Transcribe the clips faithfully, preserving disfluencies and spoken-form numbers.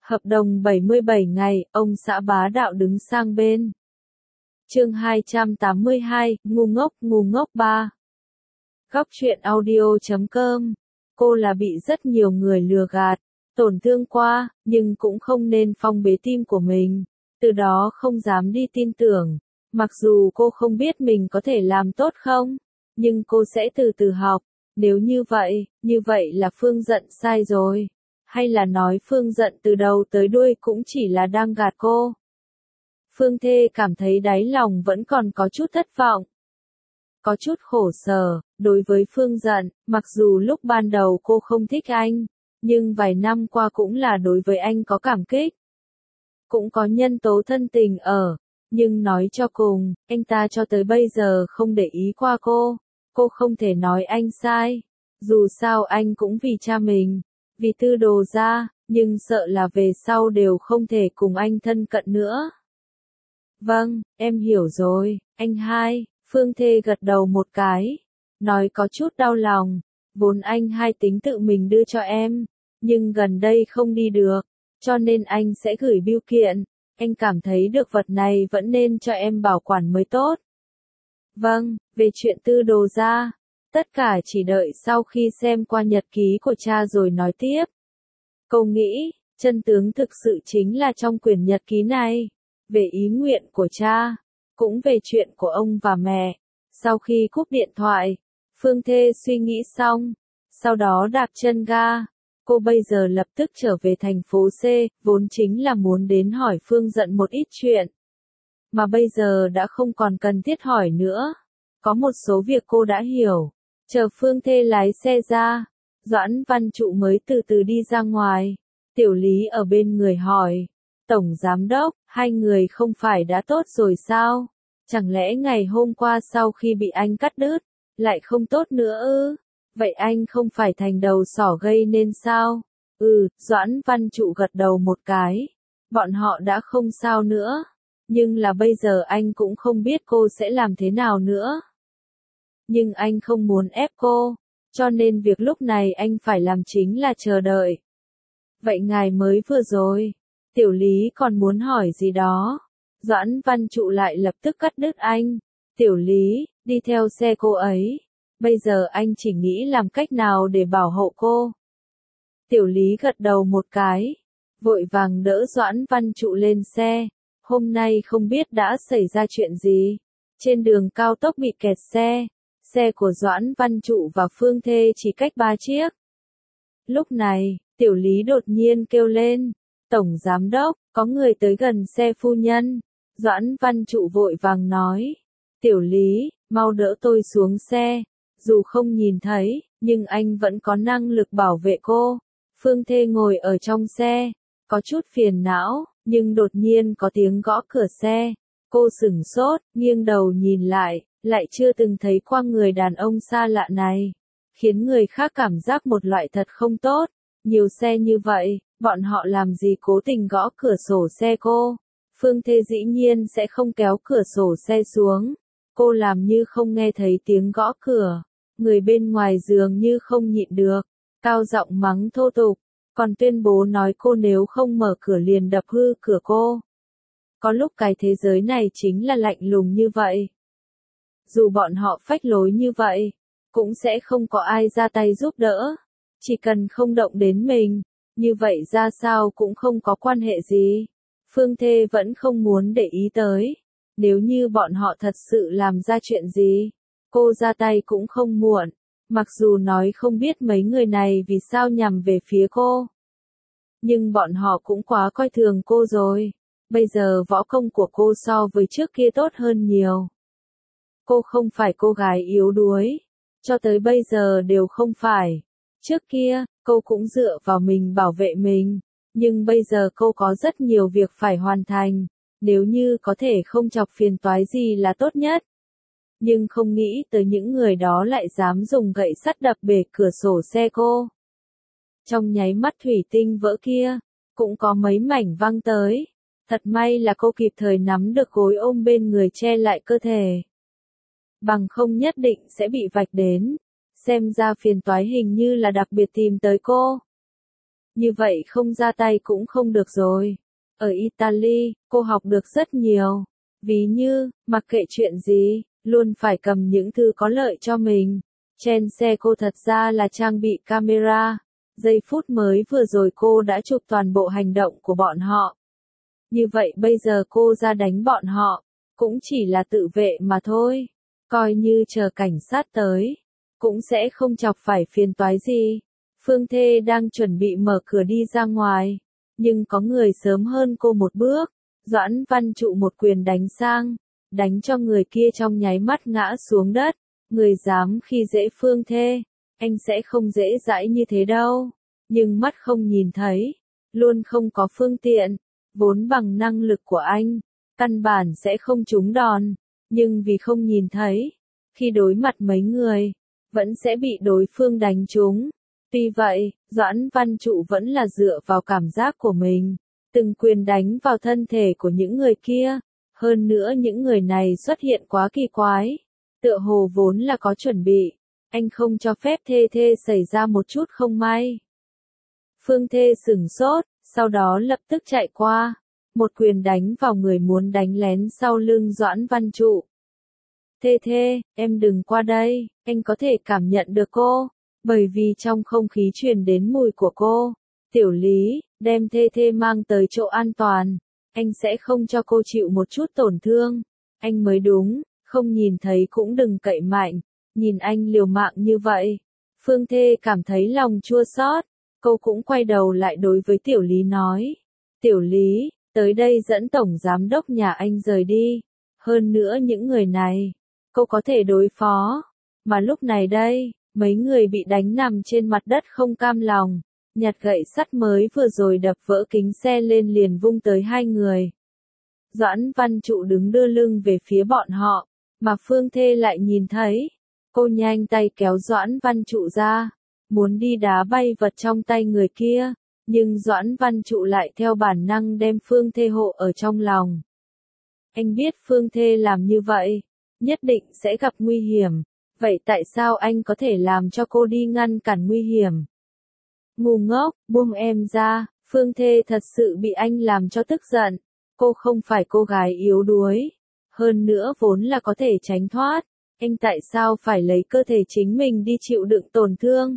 Hợp đồng bảy mươi bảy ngày, ông xã bá đạo đứng sang bên. Chương hai trăm tám mươi hai, ngu ngốc, ngu ngốc ba. Góc truyện audio chấm com. Cô là bị rất nhiều người lừa gạt, tổn thương qua, nhưng cũng không nên phong bế tim của mình, từ đó không dám đi tin tưởng. Mặc dù cô không biết mình có thể làm tốt không, nhưng cô sẽ từ từ học. Nếu như vậy, như vậy là Phương Dận sai rồi. Hay là nói Phương Dận từ đầu tới đuôi cũng chỉ là đang gạt cô. Phương Thê cảm thấy đáy lòng vẫn còn có chút thất vọng. Có chút khổ sở, đối với Phương Dận, mặc dù lúc ban đầu cô không thích anh, nhưng vài năm qua cũng là đối với anh có cảm kích. Cũng có nhân tố thân tình ở, nhưng nói cho cùng, anh ta cho tới bây giờ không để ý qua cô. Cô không thể nói anh sai, dù sao anh cũng vì cha mình, vì Tư Đồ gia, nhưng sợ là về sau đều không thể cùng anh thân cận nữa. Vâng, em hiểu rồi, anh hai, Phương Thê gật đầu một cái, nói có chút đau lòng, vốn anh hai tính tự mình đưa cho em, nhưng gần đây không đi được, cho nên anh sẽ gửi bưu kiện, anh cảm thấy được vật này vẫn nên cho em bảo quản mới tốt. Vâng, về chuyện Tư Đồ gia, tất cả chỉ đợi sau khi xem qua nhật ký của cha rồi nói tiếp. Cô nghĩ, chân tướng thực sự chính là trong quyển nhật ký này, về ý nguyện của cha, cũng về chuyện của ông và mẹ. Sau khi cúp điện thoại, Phương Thê suy nghĩ xong, sau đó đạp chân ga. Cô bây giờ lập tức trở về thành phố C, vốn chính là muốn đến hỏi Phương Dận một ít chuyện. Mà bây giờ đã không còn cần thiết hỏi nữa. Có một số việc cô đã hiểu. Chờ Phương Thê lái xe ra, Doãn Văn Trụ mới từ từ đi ra ngoài. Tiểu Lý ở bên người hỏi, Tổng Giám Đốc, hai người không phải đã tốt rồi sao? Chẳng lẽ ngày hôm qua sau khi bị anh cắt đứt, lại không tốt nữa ư? Vậy anh không phải thành đầu sỏ gây nên sao? Ừ, Doãn Văn Trụ gật đầu một cái. Bọn họ đã không sao nữa. Nhưng là bây giờ anh cũng không biết cô sẽ làm thế nào nữa. Nhưng anh không muốn ép cô, cho nên việc lúc này anh phải làm chính là chờ đợi. Vậy ngài mới vừa rồi, Tiểu Lý còn muốn hỏi gì đó. Doãn Văn Trụ lại lập tức cắt đứt anh. Tiểu Lý, đi theo xe cô ấy. Bây giờ anh chỉ nghĩ làm cách nào để bảo hộ cô. Tiểu Lý gật đầu một cái, vội vàng đỡ Doãn Văn Trụ lên xe. Hôm nay không biết đã xảy ra chuyện gì. Trên đường cao tốc bị kẹt xe. Xe của Doãn Văn Trụ và Phương Thê chỉ cách ba chiếc. Lúc này, Tiểu Lý đột nhiên kêu lên. Tổng Giám Đốc, có người tới gần xe phu nhân. Doãn Văn Trụ vội vàng nói. Tiểu Lý, mau đỡ tôi xuống xe. Dù không nhìn thấy, nhưng anh vẫn có năng lực bảo vệ cô. Phương Thê ngồi ở trong xe, có chút phiền não, nhưng đột nhiên có tiếng gõ cửa xe. Cô sửng sốt, nghiêng đầu nhìn lại, lại chưa từng thấy qua người đàn ông xa lạ này. Khiến người khác cảm giác một loại thật không tốt. Nhiều xe như vậy, bọn họ làm gì cố tình gõ cửa sổ xe cô. Phương Thê dĩ nhiên sẽ không kéo cửa sổ xe xuống. Cô làm như không nghe thấy tiếng gõ cửa. Người bên ngoài dường như không nhịn được, cao giọng mắng thô tục, còn tuyên bố nói cô nếu không mở cửa liền đập hư cửa cô. Có lúc cái thế giới này chính là lạnh lùng như vậy. Dù bọn họ phách lối như vậy, cũng sẽ không có ai ra tay giúp đỡ. Chỉ cần không động đến mình, như vậy ra sao cũng không có quan hệ gì. Phương Thê vẫn không muốn để ý tới. Nếu như bọn họ thật sự làm ra chuyện gì, cô ra tay cũng không muộn. Mặc dù nói không biết mấy người này vì sao nhằm về phía cô. Nhưng bọn họ cũng quá coi thường cô rồi. Bây giờ võ công của cô so với trước kia tốt hơn nhiều. Cô không phải cô gái yếu đuối. Cho tới bây giờ đều không phải. Trước kia, cô cũng dựa vào mình bảo vệ mình. Nhưng bây giờ cô có rất nhiều việc phải hoàn thành. Nếu như có thể không chọc phiền toái gì là tốt nhất. Nhưng không nghĩ tới những người đó lại dám dùng gậy sắt đập bể cửa sổ xe cô. Trong nháy mắt thủy tinh vỡ kia, cũng có mấy mảnh văng tới. Thật may là cô kịp thời nắm được gối ôm bên người che lại cơ thể. Bằng không nhất định sẽ bị vạch đến. Xem ra phiền toái hình như là đặc biệt tìm tới cô. Như vậy không ra tay cũng không được rồi. Ở Italy, cô học được rất nhiều. Ví như, mặc kệ chuyện gì, luôn phải cầm những thứ có lợi cho mình. Trên xe cô thật ra là trang bị camera. Giây phút mới vừa rồi cô đã chụp toàn bộ hành động của bọn họ. Như vậy bây giờ cô ra đánh bọn họ, cũng chỉ là tự vệ mà thôi. Coi như chờ cảnh sát tới, cũng sẽ không chọc phải phiền toái gì. Phương Thê đang chuẩn bị mở cửa đi ra ngoài, nhưng có người sớm hơn cô một bước. Doãn Văn Trụ một quyền đánh sang, đánh cho người kia trong nháy mắt ngã xuống đất. Người dám khi dễ Phương Thê, anh sẽ không dễ dãi như thế đâu. Nhưng mắt không nhìn thấy, luôn không có phương tiện, vốn bằng năng lực của anh, căn bản sẽ không trúng đòn. Nhưng vì không nhìn thấy, khi đối mặt mấy người, vẫn sẽ bị đối phương đánh trúng. Tuy vậy, Doãn Văn Trụ vẫn là dựa vào cảm giác của mình, từng quyền đánh vào thân thể của những người kia. Hơn nữa những người này xuất hiện quá kỳ quái, tựa hồ vốn là có chuẩn bị. Anh không cho phép Thê Thê xảy ra một chút không may. Phương Thê sửng sốt, sau đó lập tức chạy qua, một quyền đánh vào người muốn đánh lén sau lưng Doãn Văn Trụ. Thê Thê, em đừng qua đây, anh có thể cảm nhận được cô, bởi vì trong không khí truyền đến mùi của cô. Tiểu Lý, đem Thê Thê mang tới chỗ an toàn, anh sẽ không cho cô chịu một chút tổn thương. Anh mới đúng, không nhìn thấy cũng đừng cậy mạnh, nhìn anh liều mạng như vậy. Phương Thê cảm thấy lòng chua xót, cô cũng quay đầu lại đối với Tiểu Lý nói. Tiểu Lý, tới đây dẫn Tổng Giám đốc nhà anh rời đi. Hơn nữa những người này, cô có thể đối phó. Mà lúc này đây, mấy người bị đánh nằm trên mặt đất không cam lòng, nhặt gậy sắt mới vừa rồi đập vỡ kính xe lên liền vung tới hai người. Doãn Văn Trụ đứng đưa lưng về phía bọn họ, mà Phương Thê lại nhìn thấy. Cô nhanh tay kéo Doãn Văn Trụ ra, muốn đi đá bay vật trong tay người kia, nhưng Doãn Văn Trụ lại theo bản năng đem Phương Thê hộ ở trong lòng. Anh biết Phương Thê làm như vậy, nhất định sẽ gặp nguy hiểm, vậy tại sao anh có thể làm cho cô đi ngăn cản nguy hiểm? Ngu ngốc, buông em ra. Phương Thê thật sự bị anh làm cho tức giận. Cô không phải cô gái yếu đuối, hơn nữa vốn là có thể tránh thoát. Anh tại sao phải lấy cơ thể chính mình đi chịu đựng tổn thương?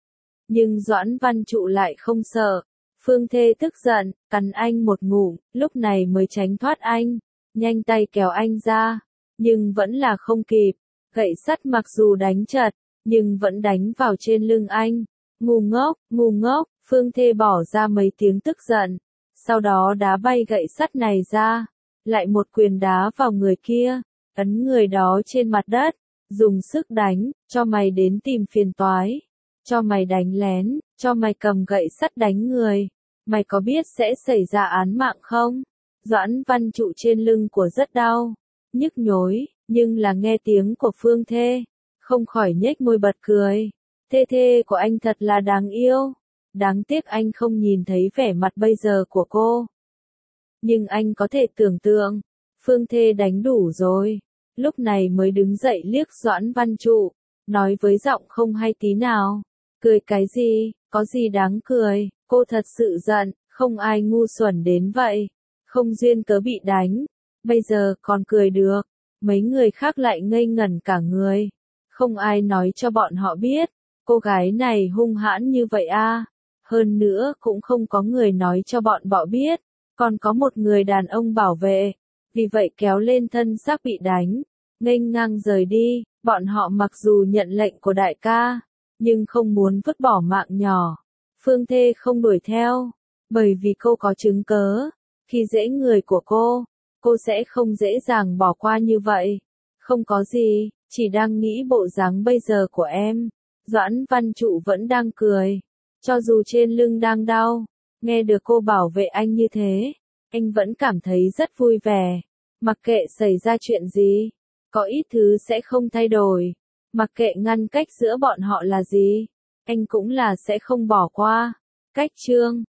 Nhưng Doãn Văn Trụ lại không sợ. Phương Thê tức giận, cắn anh một ngụm, lúc này mới tránh thoát anh, nhanh tay kéo anh ra, nhưng vẫn là không kịp. Gậy sắt mặc dù đánh chật, nhưng vẫn đánh vào trên lưng anh. Ngu ngốc, ngu ngốc, Phương Thê bỏ ra mấy tiếng tức giận, sau đó đá bay gậy sắt này ra, lại một quyền đá vào người kia, ấn người đó trên mặt đất, dùng sức đánh, cho mày đến tìm phiền toái, cho mày đánh lén, cho mày cầm gậy sắt đánh người, mày có biết sẽ xảy ra án mạng không? Doãn Văn Trụ trên lưng của rất đau, nhức nhối, nhưng là nghe tiếng của Phương Thê, không khỏi nhếch môi bật cười. Thê Thê của anh thật là đáng yêu, đáng tiếc anh không nhìn thấy vẻ mặt bây giờ của cô. Nhưng anh có thể tưởng tượng, Phương Thê đánh đủ rồi, lúc này mới đứng dậy liếc Doãn Văn Trụ, nói với giọng không hay tí nào. Cười cái gì, có gì đáng cười, cô thật sự giận, không ai ngu xuẩn đến vậy, không duyên cớ bị đánh, bây giờ còn cười được, mấy người khác lại ngây ngẩn cả người, không ai nói cho bọn họ biết, cô gái này hung hãn như vậy a. Hơn nữa cũng không có người nói cho bọn họ biết, còn có một người đàn ông bảo vệ, vì vậy kéo lên thân xác bị đánh, nghênh ngang rời đi. Bọn họ mặc dù nhận lệnh của đại ca, nhưng không muốn vứt bỏ mạng nhỏ. Phương Thê không đuổi theo, bởi vì cô có chứng cớ, khi dễ người của cô, cô sẽ không dễ dàng bỏ qua như vậy. Không có gì, chỉ đang nghĩ bộ dáng bây giờ của em. Doãn Văn Trụ vẫn đang cười, cho dù trên lưng đang đau, nghe được cô bảo vệ anh như thế, anh vẫn cảm thấy rất vui vẻ. Mặc kệ xảy ra chuyện gì, có ít thứ sẽ không thay đổi, mặc kệ ngăn cách giữa bọn họ là gì, anh cũng là sẽ không bỏ qua. Cách chương